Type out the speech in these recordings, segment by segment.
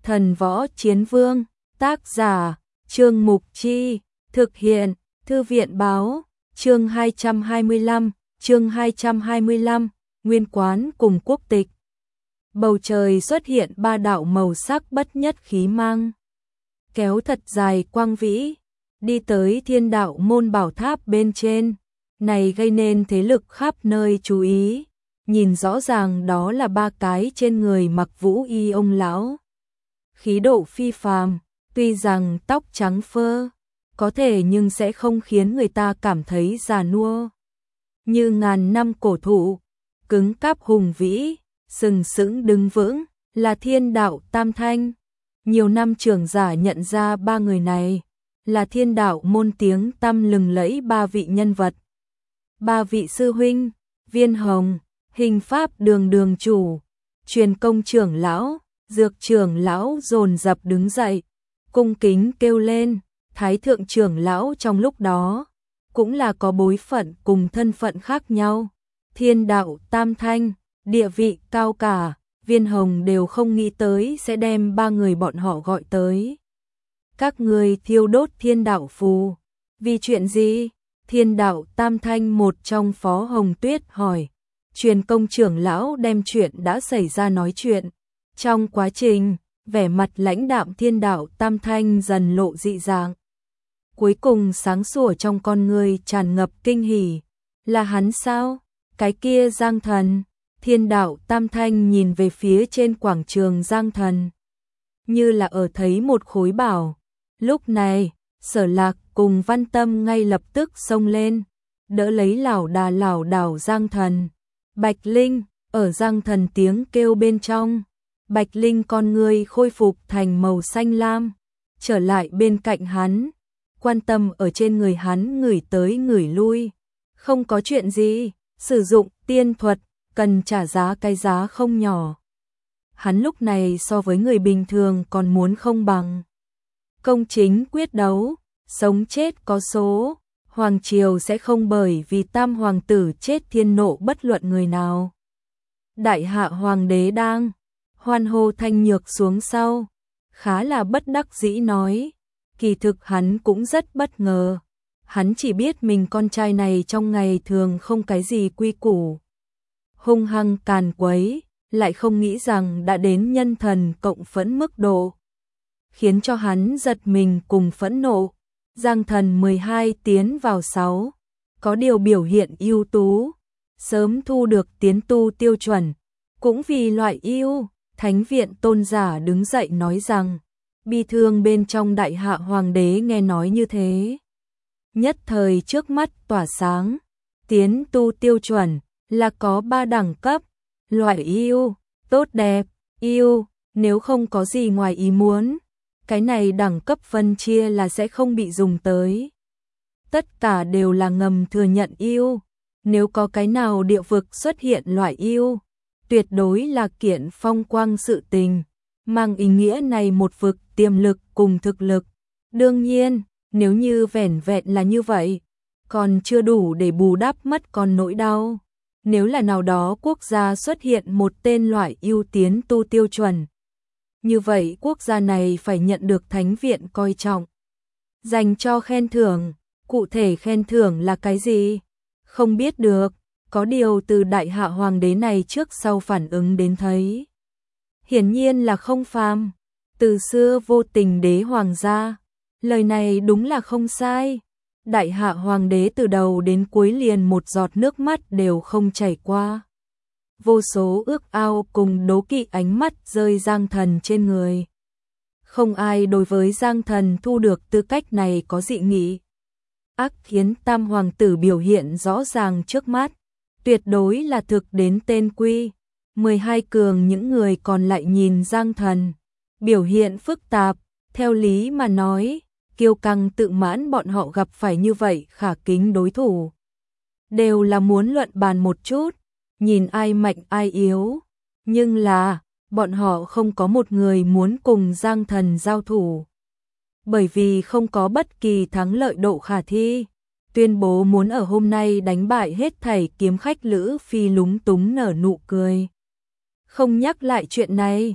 Thần Võ Chiến Vương, tác giả, Trương Mục Chi, thực hiện, Thư viện báo, chương 225, nguyên quán cùng quốc tịch. Bầu trời xuất hiện ba đạo màu sắc bất nhất khí mang, kéo thật dài quang vĩ, đi tới Thiên Đạo môn bảo tháp bên trên, này gây nên thế lực khắp nơi chú ý, nhìn rõ ràng đó là ba cái trên người mặc vũ y ông lão. Khí độ phi phàm, tuy rằng tóc trắng phơ, có thể nhưng sẽ không khiến người ta cảm thấy già nua. Như ngàn năm cổ thụ, cứng cáp hùng vĩ, sừng sững đứng vững, là Thiên Đạo Tam Thanh. Nhiều năm trưởng giả nhận ra ba người này là Thiên Đạo môn tiếng tăm lừng lẫy ba vị nhân vật. Ba vị sư huynh, Viên Hồng, Hình Pháp đường đường chủ, Truyền Công trưởng lão, Dược trưởng lão dồn dập đứng dậy, cung kính kêu lên. Thái thượng trưởng lão trong lúc đó cũng là có bối phận cùng thân phận khác nhau. Thiên Đạo Tam Thanh, địa vị cao cả, Viên Hồng đều không nghĩ tới sẽ đem ba người bọn họ gọi tới. Các người thiêu đốt Thiên Đạo phù, vì chuyện gì? Thiên Đạo Tam Thanh một trong Phó Hồng Tuyết hỏi. Truyền Công trưởng lão đem chuyện đã xảy ra nói chuyện. Trong quá trình, vẻ mặt lãnh đạm Thiên Đạo Tam Thanh dần lộ dị dạng. Cuối cùng sáng sủa trong con người tràn ngập kinh hỉ. Là hắn sao? Cái kia Giang Thần. Thiên Đạo Tam Thanh nhìn về phía trên quảng trường Giang Thần, như là ở thấy một khối bảo. Lúc này, Sở Lạc cùng Văn Tâm ngay lập tức xông lên, đỡ lấy lảo đảo Giang Thần. Bạch Linh, ở Giang Thần tiếng kêu bên trong, Bạch Linh con người khôi phục thành màu xanh lam, trở lại bên cạnh hắn, quan tâm ở trên người hắn ngửi tới ngửi lui. Không có chuyện gì, sử dụng tiên thuật, cần trả giá cái giá không nhỏ. Hắn lúc này so với người bình thường còn muốn không bằng. Công chính quyết đấu, sống chết có số, Hoàng Triều sẽ không bởi vì tam hoàng tử chết thiên nộ bất luận người nào. Đại hạ hoàng đế đang hoan hô Thanh Nhược xuống sau, khá là bất đắc dĩ nói. Kỳ thực hắn cũng rất bất ngờ. Hắn chỉ biết mình con trai này trong ngày thường không cái gì quy củ, hung hăng càn quấy, lại không nghĩ rằng đã đến nhân thần cộng phẫn mức độ, khiến cho hắn giật mình cùng phẫn nộ. Giang Thần 12 tiến vào 6, có điều biểu hiện ưu tú, sớm thu được tiến tu tiêu chuẩn, cũng vì loại ưu. Thánh viện tôn giả đứng dậy nói rằng, bi thương bên trong đại hạ hoàng đế nghe nói như thế, nhất thời trước mắt tỏa sáng. Tiến tu tiêu chuẩn là có 3 đẳng cấp, loại ưu, tốt đẹp, ưu, nếu không có gì ngoài ý muốn, cái này đẳng cấp phân chia là sẽ không bị dùng tới. Tất cả đều là ngầm thừa nhận ưu, nếu có cái nào địa vực xuất hiện loại ưu, tuyệt đối là kiện phong quang sự tình, mang ý nghĩa này một vực tiềm lực cùng thực lực. Đương nhiên, nếu như vẻn vẹn là như vậy, còn chưa đủ để bù đắp mất con nỗi đau. Nếu là nào đó quốc gia xuất hiện một tên loại ưu tiến tu tiêu chuẩn, như vậy quốc gia này phải nhận được thánh viện coi trọng, dành cho khen thưởng. Cụ thể khen thưởng là cái gì? Không biết được, có điều từ đại hạ hoàng đế này trước sau phản ứng đến thấy, hiển nhiên là không phàm. Từ xưa vô tình đế hoàng gia, lời này đúng là không sai. Đại hạ hoàng đế từ đầu đến cuối liền một giọt nước mắt đều không chảy qua. Vô số ước ao cùng đố kỵ ánh mắt rơi Giang Thần trên người. Không ai đối với Giang Thần thu được tư cách này có dị nghị. Ác khiến tam hoàng tử biểu hiện rõ ràng trước mắt, tuyệt đối là thực đến tên quy. 12 cường những người còn lại nhìn Giang Thần, biểu hiện phức tạp. Theo lý mà nói, kiêu căng tự mãn bọn họ gặp phải như vậy khả kính đối thủ, đều là muốn luận bàn một chút, nhìn ai mạnh ai yếu. Nhưng là, bọn họ không có một người muốn cùng Giang Thần giao thủ, bởi vì không có bất kỳ thắng lợi độ khả thi. Tuyên bố muốn ở hôm nay đánh bại hết thảy kiếm khách Lữ Phi lúng túng nở nụ cười. Không nhắc lại chuyện này,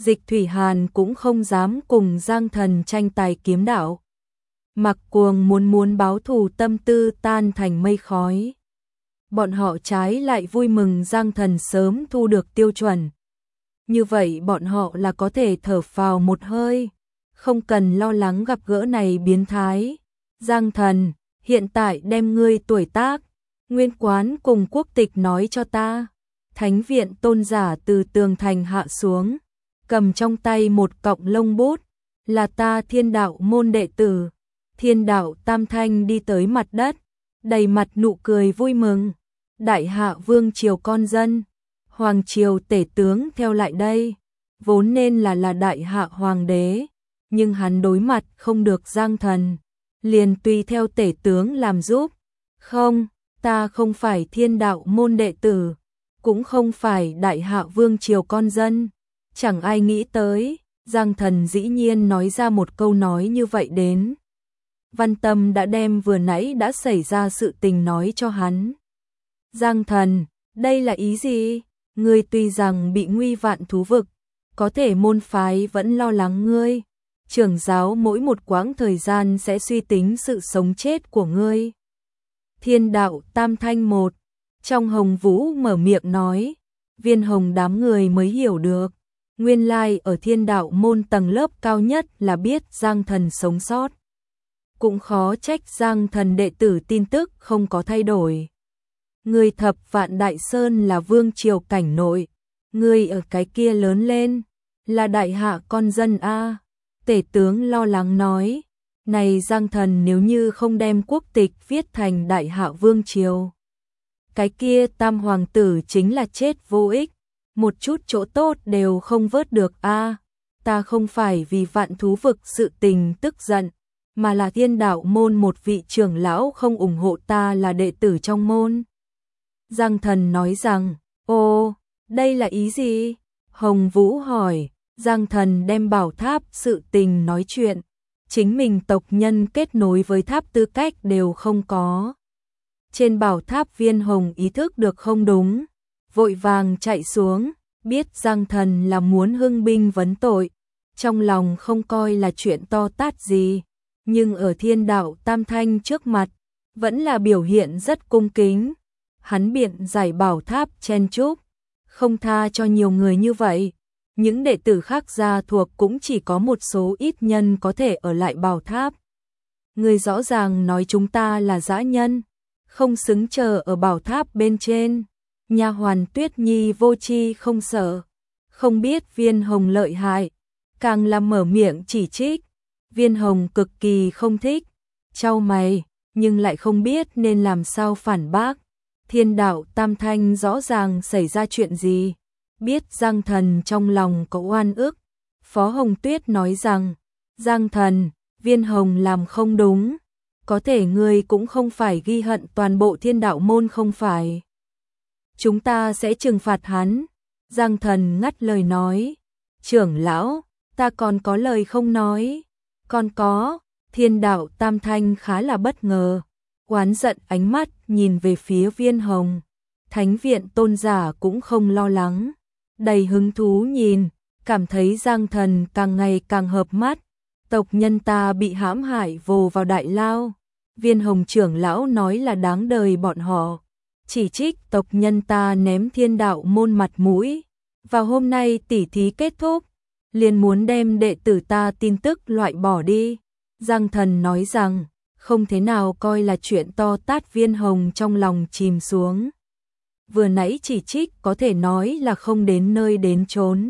Dịch Thủy Hàn cũng không dám cùng Giang Thần tranh tài kiếm đạo. Mặc Cuồng muốn báo thù tâm tư tan thành mây khói. Bọn họ trái lại vui mừng Giang Thần sớm thu được tiêu chuẩn. Như vậy bọn họ là có thể thở phào một hơi, không cần lo lắng gặp gỡ này biến thái. Giang Thần, hiện tại đem ngươi tuổi tác, nguyên quán cùng quốc tịch nói cho ta. Thánh viện tôn giả từ tường thành hạ xuống, cầm trong tay một cọng lông bút, là ta Thiên Đạo môn đệ tử. Thiên Đạo Tam Thanh đi tới mặt đất, đầy mặt nụ cười vui mừng. Đại hạ vương triều con dân, hoàng triều tể tướng theo lại đây, vốn nên là đại hạ hoàng đế, nhưng hắn đối mặt không được Giang Thần, liền tùy theo tể tướng làm giúp. Không, ta không phải Thiên Đạo môn đệ tử, cũng không phải đại hạ vương triều con dân. Chẳng ai nghĩ tới, Giang Thần dĩ nhiên nói ra một câu nói như vậy đến. Văn Tâm đã đem vừa nãy đã xảy ra sự tình nói cho hắn. Giang Thần, đây là ý gì? Ngươi tuy rằng bị nguy vạn thú vực, có thể môn phái vẫn lo lắng ngươi. Trưởng giáo mỗi một quãng thời gian sẽ suy tính sự sống chết của ngươi. Thiên Đạo Tam Thanh một, trong Hồng Vũ mở miệng nói, Viên Hồng đám người mới hiểu được. Nguyên lai ở Thiên Đạo môn tầng lớp cao nhất là biết Giang Thần sống sót. Cũng khó trách Giang Thần đệ tử tin tức không có thay đổi. Người Thập Vạn Đại Sơn là vương triều cảnh nội, người ở cái kia lớn lên, là đại hạ con dân a. Tể tướng lo lắng nói, này Giang Thần nếu như không đem quốc tịch viết thành đại hạ vương triều, cái kia tam hoàng tử chính là chết vô ích, một chút chỗ tốt đều không vớt được a. Ta không phải vì vạn thú vực sự tình tức giận, mà là Thiên Đạo môn một vị trưởng lão không ủng hộ ta là đệ tử trong môn. Giang Thần nói rằng, ô, đây là ý gì? Hồng Vũ hỏi. Giang Thần đem bảo tháp sự tình nói chuyện, chính mình tộc nhân kết nối với tháp tư cách đều không có. Trên bảo tháp Viên Hồng ý thức được không đúng, vội vàng chạy xuống, biết Giang Thần là muốn hưng binh vấn tội, trong lòng không coi là chuyện to tát gì, nhưng ở Thiên Đạo Tam Thanh trước mặt, vẫn là biểu hiện rất cung kính. Hắn biện giải bảo tháp chen chúc, không tha cho nhiều người như vậy. Những đệ tử khác gia thuộc cũng chỉ có một số ít nhân có thể ở lại bảo tháp. Người rõ ràng nói chúng ta là dã nhân, không xứng chờ ở bảo tháp bên trên. Nha hoàn Tuyết Nhi vô tri không sợ, không biết Viên Hồng lợi hại, càng làm mở miệng chỉ trích. Viên Hồng cực kỳ không thích, chau mày, nhưng lại không biết nên làm sao phản bác. Thiên Đạo Tam Thanh rõ ràng xảy ra chuyện gì, biết Giang Thần trong lòng có oan ức. Phó Hồng Tuyết nói rằng, Giang Thần, Viên Hồng làm không đúng, có thể ngươi cũng không phải ghi hận toàn bộ Thiên Đạo môn không phải. Chúng ta sẽ trừng phạt hắn. Giang Thần ngắt lời nói, trưởng lão, ta còn có lời không nói. Còn có, Thiên Đạo Tam Thanh khá là bất ngờ, oán giận ánh mắt nhìn về phía Viên Hồng. Thánh viện tôn giả cũng không lo lắng, đầy hứng thú nhìn, cảm thấy Giang Thần càng ngày càng hợp mắt. Tộc nhân ta bị hãm hại vồ vào đại lao, Viên Hồng trưởng lão nói là đáng đời bọn họ, chỉ trích tộc nhân ta ném Thiên Đạo môn mặt mũi. Vào hôm nay tỉ thí kết thúc, liền muốn đem đệ tử ta tin tức loại bỏ đi. Giang Thần nói rằng, không thế nào coi là chuyện to tát. Viên Hồng trong lòng chìm xuống. Vừa nãy chỉ trích có thể nói là không đến nơi đến chốn.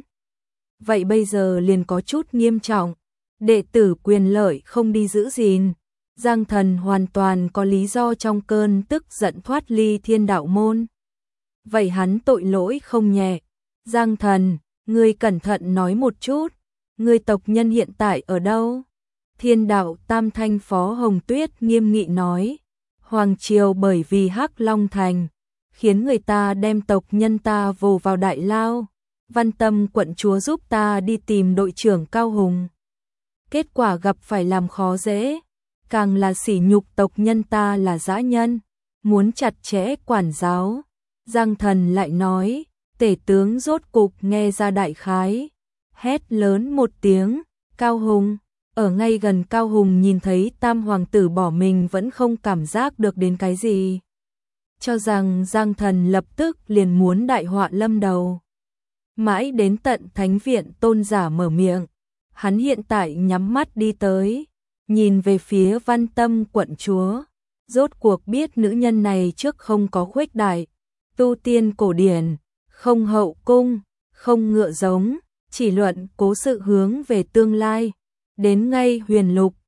Vậy bây giờ liền có chút nghiêm trọng, đệ tử quyền lợi không đi giữ gìn. Giang Thần hoàn toàn có lý do trong cơn tức giận thoát ly Thiên Đạo môn. Vậy hắn tội lỗi không nhẹ. Giang Thần, ngươi cẩn thận nói một chút, ngươi tộc nhân hiện tại ở đâu? Thiên Đạo Tam Thanh Phó Hồng Tuyết nghiêm nghị nói, Hoàng triều bởi vì Hắc Long Thành, khiến người ta đem tộc nhân ta vồ vào đại lao. Văn Tâm quận chúa giúp ta đi tìm đội trưởng Cao Hùng. Kết quả gặp phải làm khó dễ, càng là sỉ nhục tộc nhân ta là dã nhân, muốn chặt chẽ quản giáo. Giang Thần lại nói, tể tướng rốt cục nghe ra đại khái, hét lớn một tiếng, Cao Hùng. Ở ngay gần Cao Hùng nhìn thấy tam hoàng tử bỏ mình vẫn không cảm giác được đến cái gì. Cho rằng Giang Thần lập tức liền muốn đại họa lâm đầu. Mãi đến tận thánh viện tôn giả mở miệng, hắn hiện tại nhắm mắt đi tới, nhìn về phía Văn Tâm quận chúa, rốt cuộc biết nữ nhân này trước không có khuếch đại, tu tiên cổ điển, không hậu cung, không ngựa giống, chỉ luận cố sự hướng về tương lai, đến ngay huyền lục,